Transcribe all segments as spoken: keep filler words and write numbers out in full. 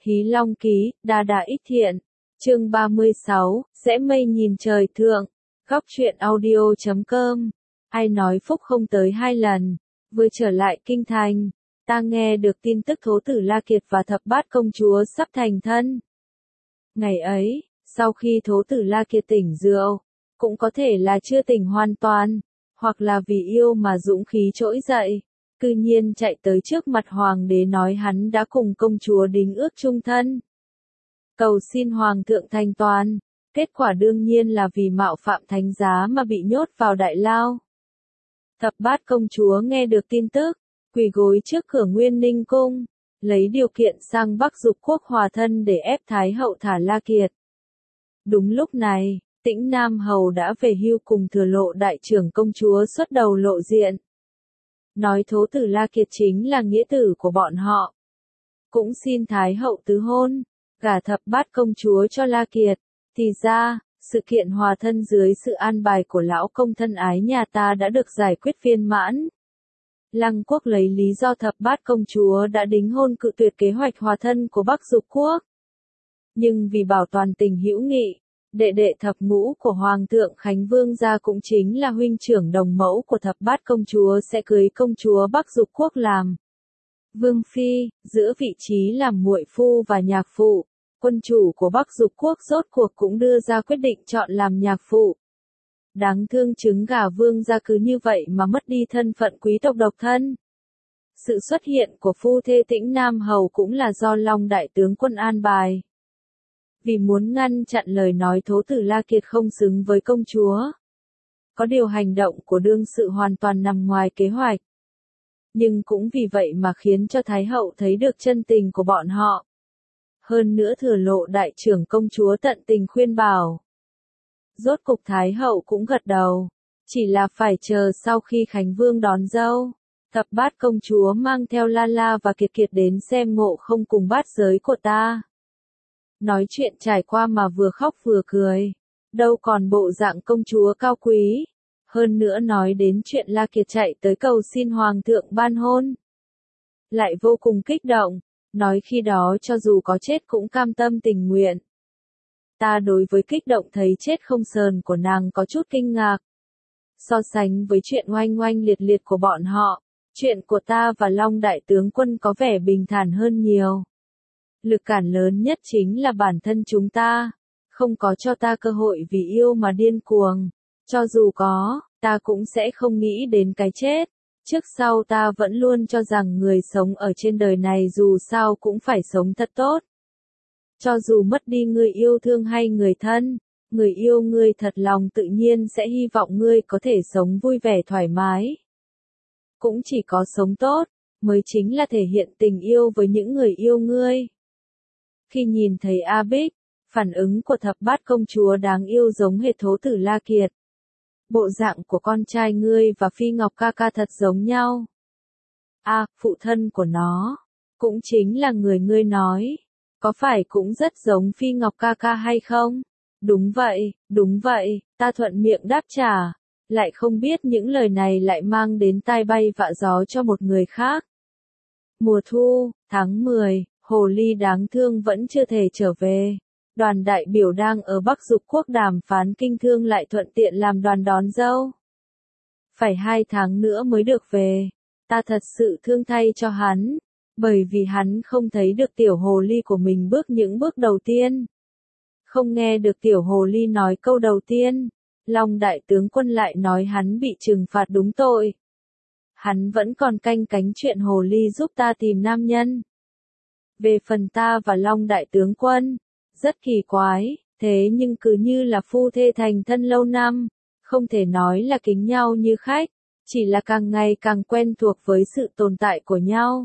Hí Long Ký, Đa Đa Ích Thiện. Chương ba mươi sáu, Rẽ Mây Nhìn Trời Thượng. Góc truyện audio chấm com. Ai nói phúc không tới hai lần. Vừa trở lại kinh thành, ta nghe được tin tức Thố tử La Kiệt và Thập Bát công chúa sắp thành thân. Ngày ấy, sau khi Thố tử La Kiệt tỉnh rượu, cũng có thể là chưa tỉnh hoàn toàn, hoặc là vì yêu mà dũng khí trỗi dậy, cư nhiên chạy tới trước mặt hoàng đế nói hắn đã cùng công chúa đính ước chung thân. Cầu xin hoàng thượng thanh toàn, kết quả đương nhiên là vì mạo phạm thánh giá mà bị nhốt vào đại lao. Thập Bát công chúa nghe được tin tức, quỳ gối trước cửa Nguyên Ninh cung, lấy điều kiện sang Bắc Dục quốc hòa thân để ép Thái hậu thả La Kiệt. Đúng lúc này, Tĩnh Nam hầu đã về hưu cùng Thừa Lộ đại trưởng công chúa xuất đầu lộ diện. Nói Thố tử La Kiệt chính là nghĩa tử của bọn họ. Cũng xin Thái hậu tứ hôn, gả Thập Bát công chúa cho La Kiệt. Thì ra, sự kiện hòa thân dưới sự an bài của lão công thân ái nhà ta đã được giải quyết viên mãn. Lăng quốc lấy lý do Thập Bát công chúa đã đính hôn cự tuyệt kế hoạch hòa thân của Bắc Dục quốc. Nhưng vì bảo toàn tình hữu nghị, đệ đệ thập ngũ của Hoàng thượng Khánh Vương gia cũng chính là huynh trưởng đồng mẫu của Thập Bát công chúa sẽ cưới công chúa Bắc Dục quốc làm Vương phi, giữa vị trí làm muội phu và nhạc phụ. Quân chủ của Bắc Dục quốc rốt cuộc cũng đưa ra quyết định chọn làm nhạc phụ. Đáng thương trứng gà vương gia cứ như vậy mà mất đi thân phận quý tộc độc thân. Sự xuất hiện của phu thê Tĩnh Nam hầu cũng là do Long đại tướng quân an bài. Vì muốn ngăn chặn lời nói Thố tử La Kiệt không xứng với công chúa. Có điều hành động của đương sự hoàn toàn nằm ngoài kế hoạch. Nhưng cũng vì vậy mà khiến cho Thái hậu thấy được chân tình của bọn họ. Hơn nữa Thừa Lộ đại trưởng công chúa tận tình khuyên bảo. Rốt cục Thái hậu cũng gật đầu. Chỉ là phải chờ sau khi Khánh Vương đón dâu. Thập Bát công chúa mang theo La La và Kiệt Kiệt đến xem Ngộ Không cùng bát giới của ta. Nói chuyện trải qua mà vừa khóc vừa cười. Đâu còn bộ dạng công chúa cao quý. Hơn nữa nói đến chuyện La Kiệt chạy tới cầu xin hoàng thượng ban hôn. Lại vô cùng kích động. Nói khi đó cho dù có chết cũng cam tâm tình nguyện. Ta đối với kích động thấy chết không sờn của nàng có chút kinh ngạc. So sánh với chuyện oanh oanh liệt liệt của bọn họ, chuyện của ta và Long đại tướng quân có vẻ bình thản hơn nhiều. Lực cản lớn nhất chính là bản thân chúng ta, không có cho ta cơ hội vì yêu mà điên cuồng. Cho dù có, ta cũng sẽ không nghĩ đến cái chết. Trước sau ta vẫn luôn cho rằng người sống ở trên đời này dù sao cũng phải sống thật tốt. Cho dù mất đi người yêu thương hay người thân, người yêu ngươi thật lòng tự nhiên sẽ hy vọng ngươi có thể sống vui vẻ thoải mái. Cũng chỉ có sống tốt, mới chính là thể hiện tình yêu với những người yêu ngươi. Khi nhìn thấy A Bích, phản ứng của Thập Bát công chúa đáng yêu giống hệt Thố tử La Kiệt. Bộ dạng của con trai ngươi và Phi Ngọc ca ca thật giống nhau. A, à, phụ thân của nó, cũng chính là người ngươi nói. Có phải cũng rất giống Phi Ngọc ca ca hay không? Đúng vậy, đúng vậy, ta thuận miệng đáp trả. Lại không biết những lời này lại mang đến tai bay vạ gió cho một người khác. Mùa thu, tháng mười, hồ ly đáng thương vẫn chưa thể trở về. Đoàn đại biểu đang ở Bắc Dục quốc đàm phán kinh thương lại thuận tiện làm đoàn đón dâu. Phải hai tháng nữa mới được về. Ta thật sự thương thay cho hắn. Bởi vì hắn không thấy được tiểu hồ ly của mình bước những bước đầu tiên. Không nghe được tiểu hồ ly nói câu đầu tiên. Long đại tướng quân lại nói hắn bị trừng phạt đúng tội. Hắn vẫn còn canh cánh chuyện hồ ly giúp ta tìm nam nhân. Về phần ta và Long đại tướng quân, rất kỳ quái, thế nhưng cứ như là phu thê thành thân lâu năm, không thể nói là kính nhau như khách, chỉ là càng ngày càng quen thuộc với sự tồn tại của nhau.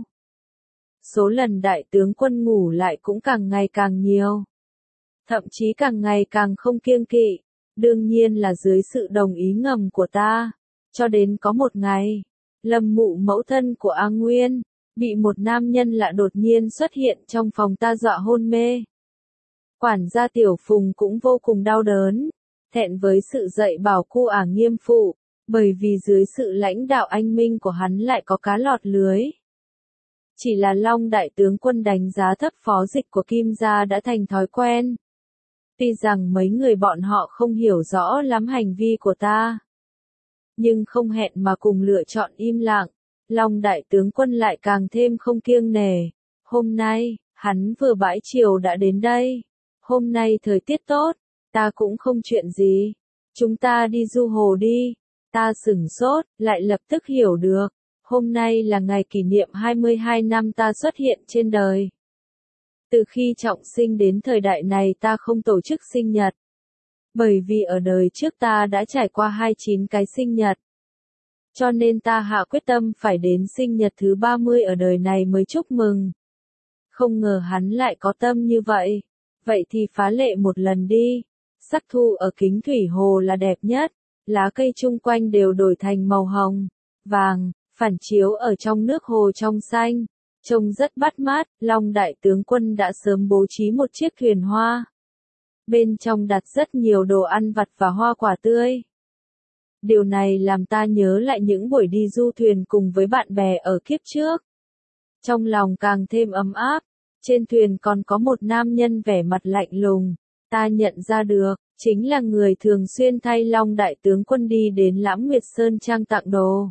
Số lần đại tướng quân ngủ lại cũng càng ngày càng nhiều. Thậm chí càng ngày càng không kiêng kỵ, đương nhiên là dưới sự đồng ý ngầm của ta. Cho đến có một ngày, Lâm Mụ mẫu thân của A Nguyên, bị một nam nhân lạ đột nhiên xuất hiện trong phòng ta dọa hôn mê. Quản gia Tiểu Phùng cũng vô cùng đau đớn, thẹn với sự dạy bảo cu ả nghiêm phụ, bởi vì dưới sự lãnh đạo anh minh của hắn lại có cá lọt lưới. Chỉ là Long đại tướng quân đánh giá thấp phó dịch của Kim gia đã thành thói quen. Tuy rằng mấy người bọn họ không hiểu rõ lắm hành vi của ta, nhưng không hẹn mà cùng lựa chọn im lặng. Long đại tướng quân lại càng thêm không kiêng nể. Hôm nay, hắn vừa bãi triều đã đến đây. Hôm nay thời tiết tốt, ta cũng không chuyện gì. Chúng ta đi du hồ đi. Ta sửng sốt, lại lập tức hiểu được. Hôm nay là ngày kỷ niệm hai mươi hai năm ta xuất hiện trên đời. Từ khi trọng sinh đến thời đại này ta không tổ chức sinh nhật. Bởi vì ở đời trước ta đã trải qua hai mươi chín cái sinh nhật. Cho nên ta hạ quyết tâm phải đến sinh nhật thứ ba mươi ở đời này mới chúc mừng. Không ngờ hắn lại có tâm như vậy. Vậy thì phá lệ một lần đi. Sắc thu ở kính thủy hồ là đẹp nhất. Lá cây chung quanh đều đổi thành màu hồng, vàng, phản chiếu ở trong nước hồ trong xanh. Trông rất bắt mắt. Long đại tướng quân đã sớm bố trí một chiếc thuyền hoa. Bên trong đặt rất nhiều đồ ăn vặt và hoa quả tươi. Điều này làm ta nhớ lại những buổi đi du thuyền cùng với bạn bè ở kiếp trước. Trong lòng càng thêm ấm áp. Trên thuyền còn có một nam nhân vẻ mặt lạnh lùng. Ta nhận ra được, chính là người thường xuyên thay Long đại tướng quân đi đến Lãm Nguyệt Sơn Trang tặng đồ.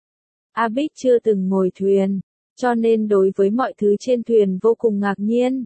A Bích chưa từng ngồi thuyền, cho nên đối với mọi thứ trên thuyền vô cùng ngạc nhiên.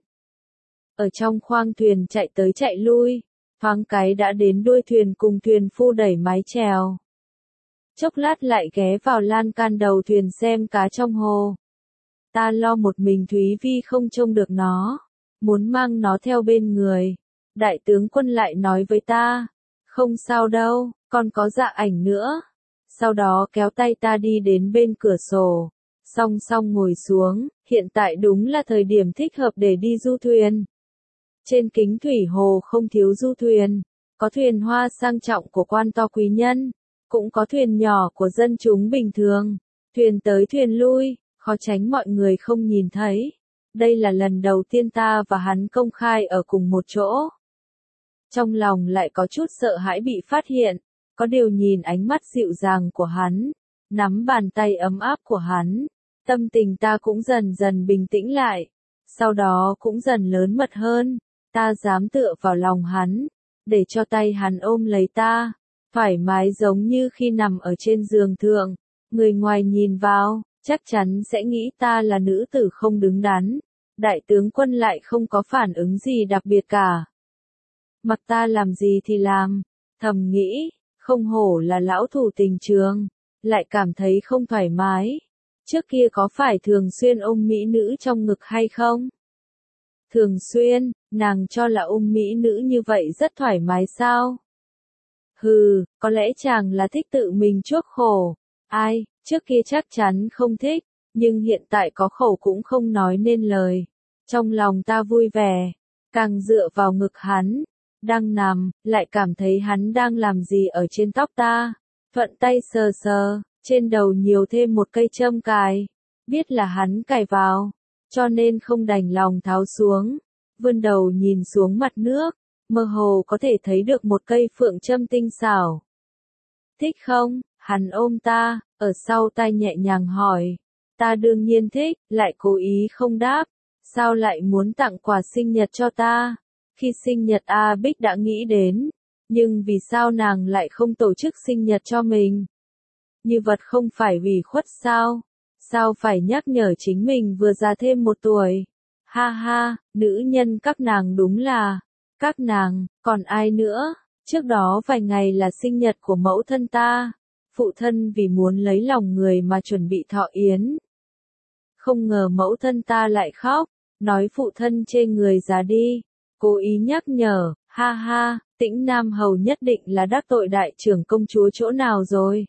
Ở trong khoang thuyền chạy tới chạy lui, thoáng cái đã đến đuôi thuyền cùng thuyền phu đẩy mái chèo. Chốc lát lại ghé vào lan can đầu thuyền xem cá trong hồ. Ta lo một mình Thúy Vi không trông được nó, muốn mang nó theo bên người. Đại tướng quân lại nói với ta, không sao đâu, còn có Dạ Ảnh nữa. Sau đó kéo tay ta đi đến bên cửa sổ, song song ngồi xuống, hiện tại đúng là thời điểm thích hợp để đi du thuyền. Trên kính thủy hồ không thiếu du thuyền, có thuyền hoa sang trọng của quan to quý nhân, cũng có thuyền nhỏ của dân chúng bình thường, thuyền tới thuyền lui, khó tránh mọi người không nhìn thấy. Đây là lần đầu tiên ta và hắn công khai ở cùng một chỗ. Trong lòng lại có chút sợ hãi bị phát hiện, có điều nhìn ánh mắt dịu dàng của hắn, nắm bàn tay ấm áp của hắn, tâm tình ta cũng dần dần bình tĩnh lại, sau đó cũng dần lớn mật hơn, ta dám tựa vào lòng hắn, để cho tay hắn ôm lấy ta, thoải mái giống như khi nằm ở trên giường thượng, người ngoài nhìn vào, chắc chắn sẽ nghĩ ta là nữ tử không đứng đắn. Đại tướng quân lại không có phản ứng gì đặc biệt cả. Mặc ta làm gì thì làm, thầm nghĩ, không hổ là lão thủ tình trường, lại cảm thấy không thoải mái. Trước kia có phải thường xuyên ôm mỹ nữ trong ngực hay không? Thường xuyên, nàng cho là ôm mỹ nữ như vậy rất thoải mái sao? Hừ, có lẽ chàng là thích tự mình chuốc khổ. Ai, trước kia chắc chắn không thích, nhưng hiện tại có khổ cũng không nói nên lời. Trong lòng ta vui vẻ, càng dựa vào ngực hắn, đang nằm, lại cảm thấy hắn đang làm gì ở trên tóc ta. Thuận tay sờ sờ, trên đầu nhiều thêm một cây châm cài, biết là hắn cài vào, cho nên không đành lòng tháo xuống. Vươn đầu nhìn xuống mặt nước, mơ hồ có thể thấy được một cây phượng châm tinh xảo. Thích không? Hắn ôm ta, ở sau tai nhẹ nhàng hỏi. Ta đương nhiên thích, lại cố ý không đáp. Sao lại muốn tặng quà sinh nhật cho ta? Khi sinh nhật A Bích đã nghĩ đến, nhưng vì sao nàng lại không tổ chức sinh nhật cho mình? Như vật không phải ủy khuất sao? Sao phải nhắc nhở chính mình vừa già thêm một tuổi? Ha ha, nữ nhân các nàng đúng là, các nàng, còn ai nữa? Trước đó vài ngày là sinh nhật của mẫu thân ta. Phụ thân vì muốn lấy lòng người mà chuẩn bị thọ yến. Không ngờ mẫu thân ta lại khóc, nói phụ thân chê người già đi, cố ý nhắc nhở, ha ha, Tĩnh Nam Hầu nhất định là đắc tội đại trưởng công chúa chỗ nào rồi.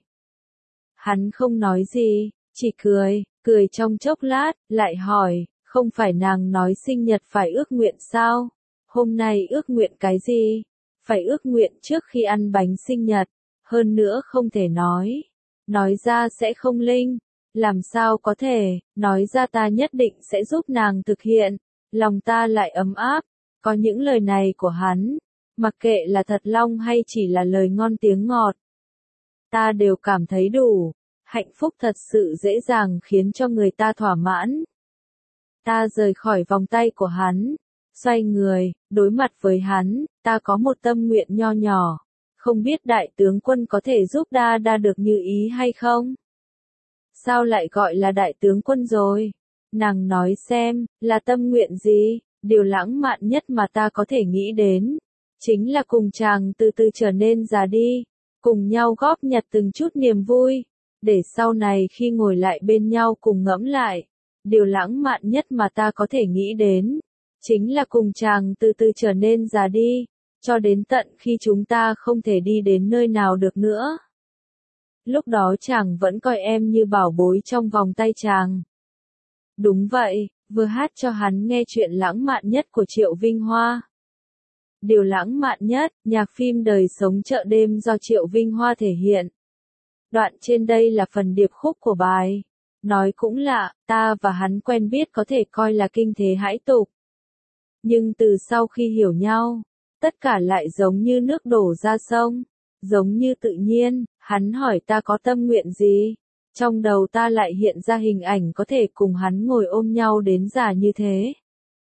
Hắn không nói gì, chỉ cười, cười trong chốc lát, lại hỏi, không phải nàng nói sinh nhật phải ước nguyện sao? Hôm nay ước nguyện cái gì? Phải ước nguyện trước khi ăn bánh sinh nhật, hơn nữa không thể nói. Nói ra sẽ không linh, làm sao có thể, nói ra ta nhất định sẽ giúp nàng thực hiện. Lòng ta lại ấm áp, có những lời này của hắn, mặc kệ là thật lòng hay chỉ là lời ngon tiếng ngọt. Ta đều cảm thấy đủ, hạnh phúc thật sự dễ dàng khiến cho người ta thỏa mãn. Ta rời khỏi vòng tay của hắn, xoay người, đối mặt với hắn, ta có một tâm nguyện nho nhỏ, không biết đại tướng quân có thể giúp đa đa được như ý hay không? Sao lại gọi là đại tướng quân rồi? Nàng nói xem, là tâm nguyện gì? Điều lãng mạn nhất mà ta có thể nghĩ đến, chính là cùng chàng từ từ trở nên già đi, cùng nhau góp nhặt từng chút niềm vui, để sau này khi ngồi lại bên nhau cùng ngẫm lại. Điều lãng mạn nhất mà ta có thể nghĩ đến, chính là cùng chàng từ từ trở nên già đi, cho đến tận khi chúng ta không thể đi đến nơi nào được nữa. Lúc đó chàng vẫn coi em như bảo bối trong vòng tay chàng. Đúng vậy, vừa hát cho hắn nghe chuyện lãng mạn nhất của Triệu Vinh Hoa. Điều lãng mạn nhất, nhạc phim Đời sống chợ đêm do Triệu Vinh Hoa thể hiện. Đoạn trên đây là phần điệp khúc của bài. Nói cũng lạ, ta và hắn quen biết có thể coi là kinh thế hãi tục. Nhưng từ sau khi hiểu nhau, tất cả lại giống như nước đổ ra sông, giống như tự nhiên. Hắn hỏi ta có tâm nguyện gì, trong đầu ta lại hiện ra hình ảnh có thể cùng hắn ngồi ôm nhau đến già như thế.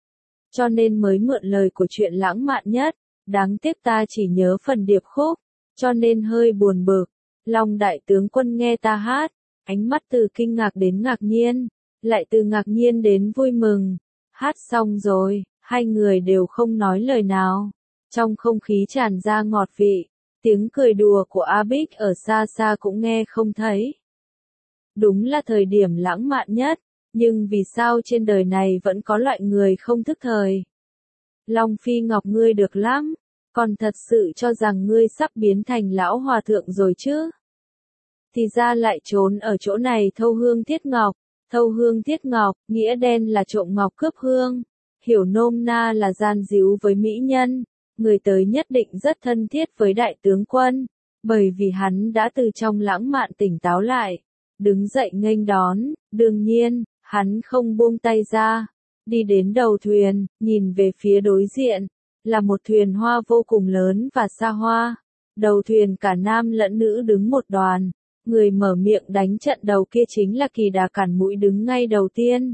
Cho nên mới mượn lời của chuyện lãng mạn nhất, đáng tiếc ta chỉ nhớ phần điệp khúc, cho nên hơi buồn bực. Long đại tướng quân nghe ta hát, ánh mắt từ kinh ngạc đến ngạc nhiên, lại từ ngạc nhiên đến vui mừng. Hát xong rồi, hai người đều không nói lời nào, trong không khí tràn ra ngọt vị. Tiếng cười đùa của A Bích ở xa xa cũng nghe không thấy. Đúng là thời điểm lãng mạn nhất, nhưng vì sao trên đời này vẫn có loại người không thức thời? Long Phi Ngọc ngươi được lắm, còn thật sự cho rằng ngươi sắp biến thành lão hòa thượng rồi chứ? Thì ra lại trốn ở chỗ này thâu hương thiết ngọc. Thâu hương thiết ngọc, nghĩa đen là trộm ngọc cướp hương, hiểu nôm na là gian díu với mỹ nhân. Người tới nhất định rất thân thiết với đại tướng quân, bởi vì hắn đã từ trong lãng mạn tỉnh táo lại, đứng dậy nghênh đón. Đương nhiên, hắn không buông tay ra, đi đến đầu thuyền, nhìn về phía đối diện, là một thuyền hoa vô cùng lớn và xa hoa. Đầu thuyền cả nam lẫn nữ đứng một đoàn, người mở miệng đánh trận đầu kia chính là Kỳ Đà Cản Mũi đứng ngay đầu tiên.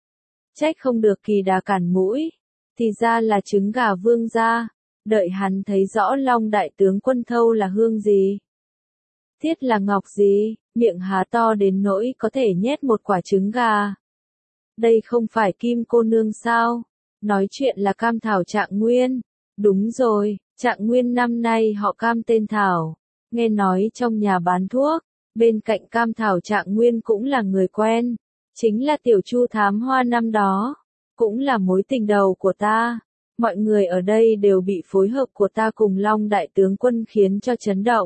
Trách không được Kỳ Đà Cản Mũi, thì ra là trứng gà vương gia. Đợi hắn thấy rõ Long đại tướng quân thâu là hương gì, thiết là ngọc gì, miệng há to đến nỗi có thể nhét một quả trứng gà. Đây không phải Kim cô nương sao? Nói chuyện là Cam Thảo Trạng Nguyên. Đúng rồi, Trạng Nguyên năm nay họ Cam tên Thảo. Nghe nói trong nhà bán thuốc, bên cạnh Cam Thảo Trạng Nguyên cũng là người quen, chính là Tiểu Chu Thám Hoa năm đó, cũng là mối tình đầu của ta. Mọi người ở đây đều bị phối hợp của ta cùng Long đại tướng quân khiến cho chấn động.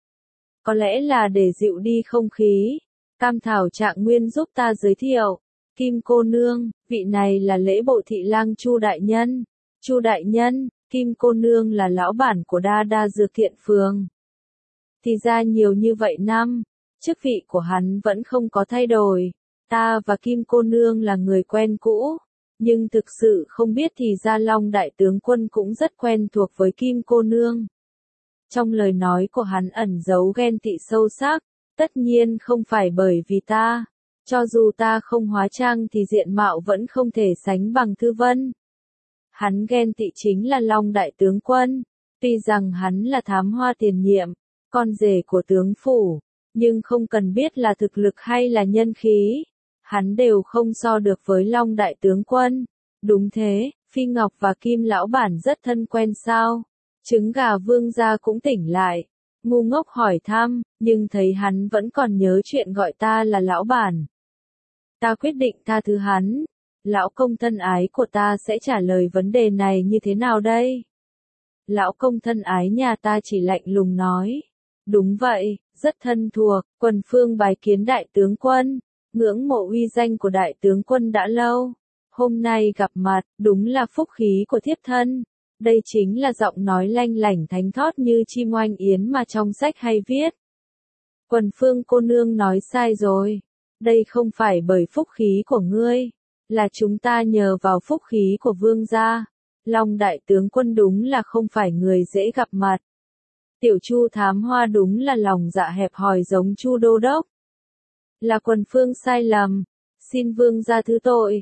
Có lẽ là để dịu đi không khí, Cam Thảo Trạng Nguyên giúp ta giới thiệu. Kim cô nương, vị này là lễ bộ thị lang Chu đại nhân. Chu đại nhân, Kim cô nương là lão bản của Đa Đa Dược Thiện Phường. Thì ra nhiều như vậy năm, chức vị của hắn vẫn không có thay đổi. Ta và Kim cô nương là người quen cũ. Nhưng thực sự không biết thì ra Long đại tướng quân cũng rất quen thuộc với Kim cô nương. Trong lời nói của hắn ẩn giấu ghen tị sâu sắc, tất nhiên không phải bởi vì ta. Cho dù ta không hóa trang thì diện mạo vẫn không thể sánh bằng Thư Vân. Hắn ghen tị chính là Long đại tướng quân, tuy rằng hắn là thám hoa tiền nhiệm, con rể của tướng phủ, nhưng không cần biết là thực lực hay là nhân khí. Hắn đều không so được với Long đại tướng quân. Đúng thế, Phi Ngọc và Kim lão bản rất thân quen sao? Trứng gà vương gia cũng tỉnh lại, ngu ngốc hỏi thăm, nhưng thấy hắn vẫn còn nhớ chuyện gọi ta là lão bản. Ta quyết định tha thứ hắn. Lão công thân ái của ta sẽ trả lời vấn đề này như thế nào đây? Lão công thân ái nhà ta chỉ lạnh lùng nói. Đúng vậy, rất thân thuộc, quần phương bái kiến đại tướng quân. Ngưỡng mộ uy danh của đại tướng quân đã lâu. Hôm nay gặp mặt, đúng là phúc khí của thiếp thân. Đây chính là giọng nói lanh lảnh thánh thót như chim oanh yến mà trong sách hay viết. Quần phương cô nương nói sai rồi. Đây không phải bởi phúc khí của ngươi, là chúng ta nhờ vào phúc khí của vương gia. Long đại tướng quân đúng là không phải người dễ gặp mặt. Tiểu Chu Thám Hoa đúng là lòng dạ hẹp hòi giống Chu đô đốc. Là quần phương sai lầm, xin vương gia thứ tội.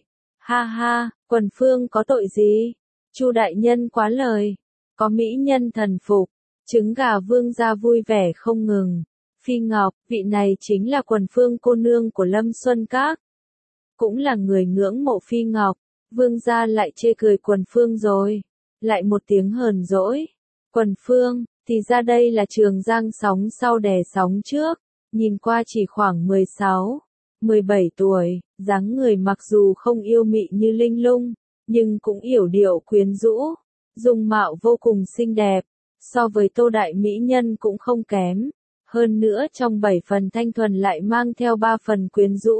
Ha ha, Quần Phương có tội gì? Chu đại nhân quá lời. Có mỹ nhân thần phục. Trứng gà vương gia vui vẻ không ngừng. Phi Ngọc, vị này chính là Quần Phương cô nương của Lâm Xuân Các. Cũng là người ngưỡng mộ Phi Ngọc. Vương gia lại chê cười Quần Phương rồi. Lại một tiếng hờn dỗi. Quần Phương, thì ra đây là Trường Giang sóng sau đè sóng trước. Nhìn qua chỉ khoảng mười sáu, mười bảy tuổi, dáng người mặc dù không yêu mị như Linh Lung, nhưng cũng yểu điệu quyến rũ, dung mạo vô cùng xinh đẹp, so với Tô đại mỹ nhân cũng không kém, hơn nữa trong bảy phần thanh thuần lại mang theo ba phần quyến rũ.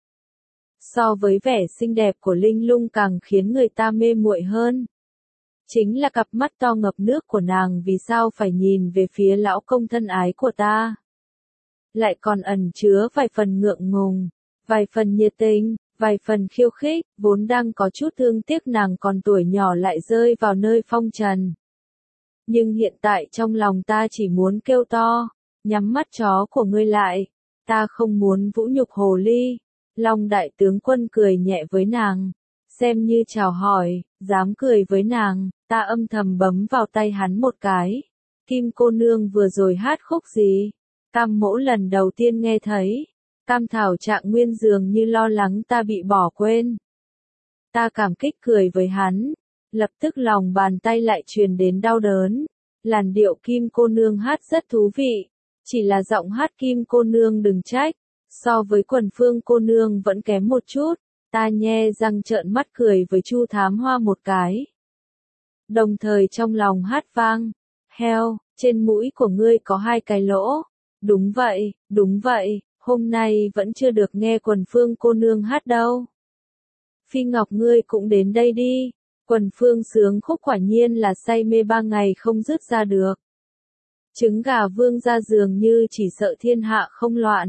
So với vẻ xinh đẹp của Linh Lung càng khiến người ta mê muội hơn. Chính là cặp mắt to ngập nước của nàng vì sao phải nhìn về phía lão công thân ái của ta. Lại còn ẩn chứa vài phần ngượng ngùng, vài phần nhiệt tình, vài phần khiêu khích, vốn đang có chút thương tiếc nàng còn tuổi nhỏ lại rơi vào nơi phong trần. Nhưng hiện tại trong lòng ta chỉ muốn kêu to, nhắm mắt chó của ngươi lại, ta không muốn vũ nhục hồ ly. Long đại tướng quân cười nhẹ với nàng, xem như chào hỏi, dám cười với nàng, ta âm thầm bấm vào tay hắn một cái. Kim cô nương vừa rồi hát khúc gì? Cam mỗ lần đầu tiên nghe thấy. Cam Thảo Trạng Nguyên dường như lo lắng ta bị bỏ quên. Ta cảm kích cười với hắn, lập tức lòng bàn tay lại truyền đến đau đớn. Làn điệu Kim cô nương hát rất thú vị, chỉ là giọng hát Kim cô nương đừng trách, so với Quần Phương cô nương vẫn kém một chút. Ta nhe răng trợn mắt cười với Chu Thám Hoa một cái. Đồng thời trong lòng hát vang, heo, trên mũi của ngươi có hai cái lỗ. Đúng vậy, đúng vậy, hôm nay vẫn chưa được nghe Quần Phương cô nương hát đâu. Phi Ngọc ngươi cũng đến đây đi. Quần Phương sướng khúc quả nhiên là say mê ba ngày không dứt ra được. Trứng gà vương ra dường như chỉ sợ thiên hạ không loạn.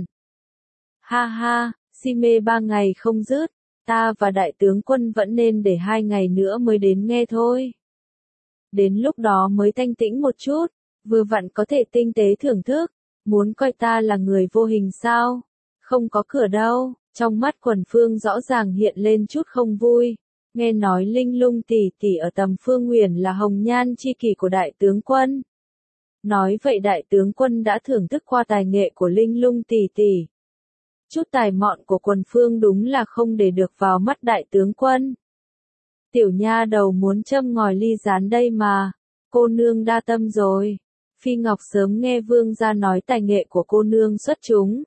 Ha ha, si mê ba ngày không dứt, ta và đại tướng quân vẫn nên để hai ngày nữa mới đến nghe thôi. Đến lúc đó mới thanh tĩnh một chút, vừa vặn có thể tinh tế thưởng thức. Muốn coi ta là người vô hình sao? Không có cửa đâu. Trong mắt Quần Phương rõ ràng hiện lên chút không vui. Nghe nói Linh Lung tỷ tỷ ở tầm Phương Nguyền là hồng nhan chi kỷ của đại tướng quân. Nói vậy đại tướng quân đã thưởng thức qua tài nghệ của Linh Lung tỷ tỷ. Chút tài mọn của Quần Phương đúng là không để được vào mắt đại tướng quân. Tiểu nha đầu muốn châm ngòi ly gián đây mà. Cô nương đa tâm rồi. Phi Ngọc sớm nghe vương gia nói tài nghệ của cô nương xuất chúng.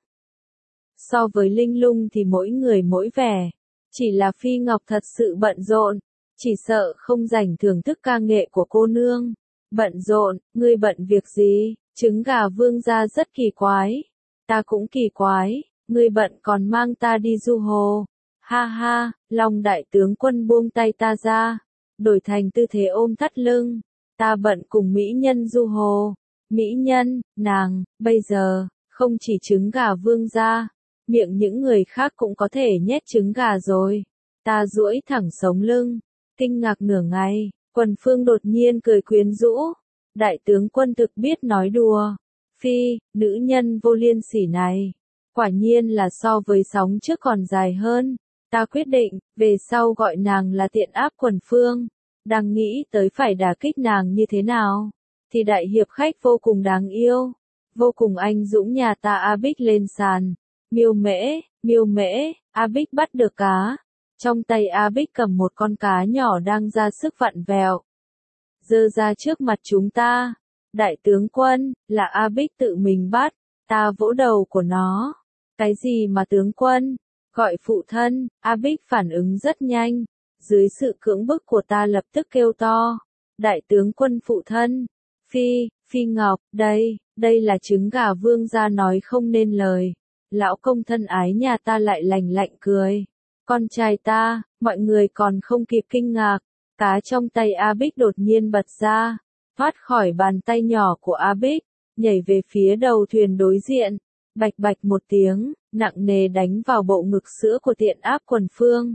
So với Linh Lung thì mỗi người mỗi vẻ. Chỉ là Phi Ngọc thật sự bận rộn. Chỉ sợ không rảnh thưởng thức ca nghệ của cô nương. Bận rộn, ngươi bận việc gì? Trứng gà vương gia rất kỳ quái. Ta cũng kỳ quái, ngươi bận còn mang ta đi du hồ. Ha ha, Long đại tướng quân buông tay ta ra. Đổi thành tư thế ôm thắt lưng. Ta bận cùng mỹ nhân du hồ. Mỹ nhân, nàng, bây giờ, không chỉ trứng gà vương gia, miệng những người khác cũng có thể nhét trứng gà rồi. Ta duỗi thẳng sống lưng, kinh ngạc nửa ngày, Quần Phương đột nhiên cười quyến rũ. Đại tướng quân thực biết nói đùa. Phi, nữ nhân vô liêm sỉ này, quả nhiên là so với sóng trước còn dài hơn. Ta quyết định, về sau gọi nàng là tiện áp Quần Phương. Đang nghĩ tới phải đả kích nàng như thế nào. Thì đại hiệp khách vô cùng đáng yêu, vô cùng anh dũng nhà ta A Bích lên sàn. Miêu mễ, miêu mễ, A Bích bắt được cá. Trong tay A Bích cầm một con cá nhỏ đang ra sức vặn vẹo. Giơ ra trước mặt chúng ta. Đại tướng quân, là A Bích tự mình bắt, ta vỗ đầu của nó. Cái gì mà tướng quân? Gọi phụ thân, A Bích phản ứng rất nhanh. Dưới sự cưỡng bức của ta lập tức kêu to. Đại tướng quân phụ thân. Phi, Phi Ngọc, đây, đây là trứng gà vương gia nói không nên lời. Lão công thân ái nhà ta lại lành lạnh cười. Con trai ta, mọi người còn không kịp kinh ngạc. Cá trong tay A Bích đột nhiên bật ra, thoát khỏi bàn tay nhỏ của A Bích, nhảy về phía đầu thuyền đối diện. Bạch bạch một tiếng, nặng nề đánh vào bộ ngực sữa của tiện áp Quần Phương.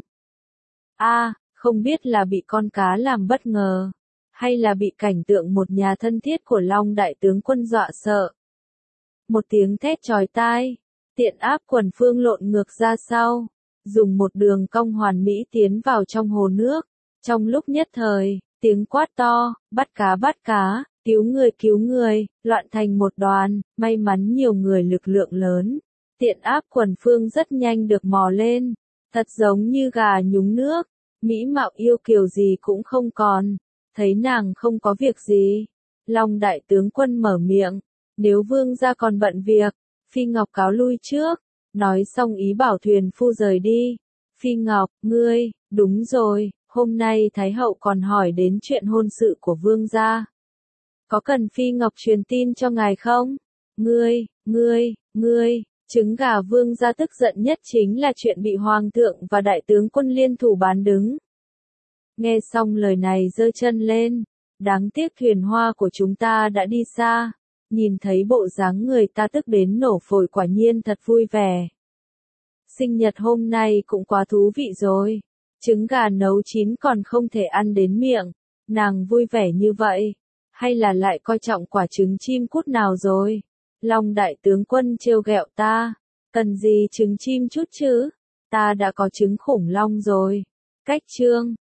A, không biết là bị con cá làm bất ngờ. Hay là bị cảnh tượng một nhà thân thiết của Long đại tướng quân dọa sợ. Một tiếng thét chói tai, tiện áp Quần Phương lộn ngược ra sau, dùng một đường cong hoàn mỹ tiến vào trong hồ nước. Trong lúc nhất thời, tiếng quát to, bắt cá bắt cá, cứu người cứu người, loạn thành một đoàn, may mắn nhiều người lực lượng lớn. Tiện áp quần phương rất nhanh được mò lên, thật giống như gà nhúng nước, mỹ mạo yêu kiều gì cũng không còn, thấy nàng không có việc gì. Long đại tướng quân mở miệng, nếu vương gia còn bận việc, Phi Ngọc cáo lui trước, nói xong ý bảo thuyền phu rời đi. Phi Ngọc, ngươi, đúng rồi, hôm nay Thái hậu còn hỏi đến chuyện hôn sự của vương gia. Có cần Phi Ngọc truyền tin cho ngài không? Ngươi, ngươi, ngươi, trứng gà vương gia tức giận nhất chính là chuyện bị hoàng thượng và đại tướng quân liên thủ bán đứng. Nghe xong lời này giơ chân lên, đáng tiếc thuyền hoa của chúng ta đã đi xa, nhìn thấy bộ dáng người ta tức đến nổ phổi quả nhiên thật vui vẻ. Sinh nhật hôm nay cũng quá thú vị rồi, trứng gà nấu chín còn không thể ăn đến miệng, nàng vui vẻ như vậy, hay là lại coi trọng quả trứng chim cút nào rồi? Long đại tướng quân trêu ghẹo ta, cần gì trứng chim chút chứ, ta đã có trứng khủng long rồi. Cách chương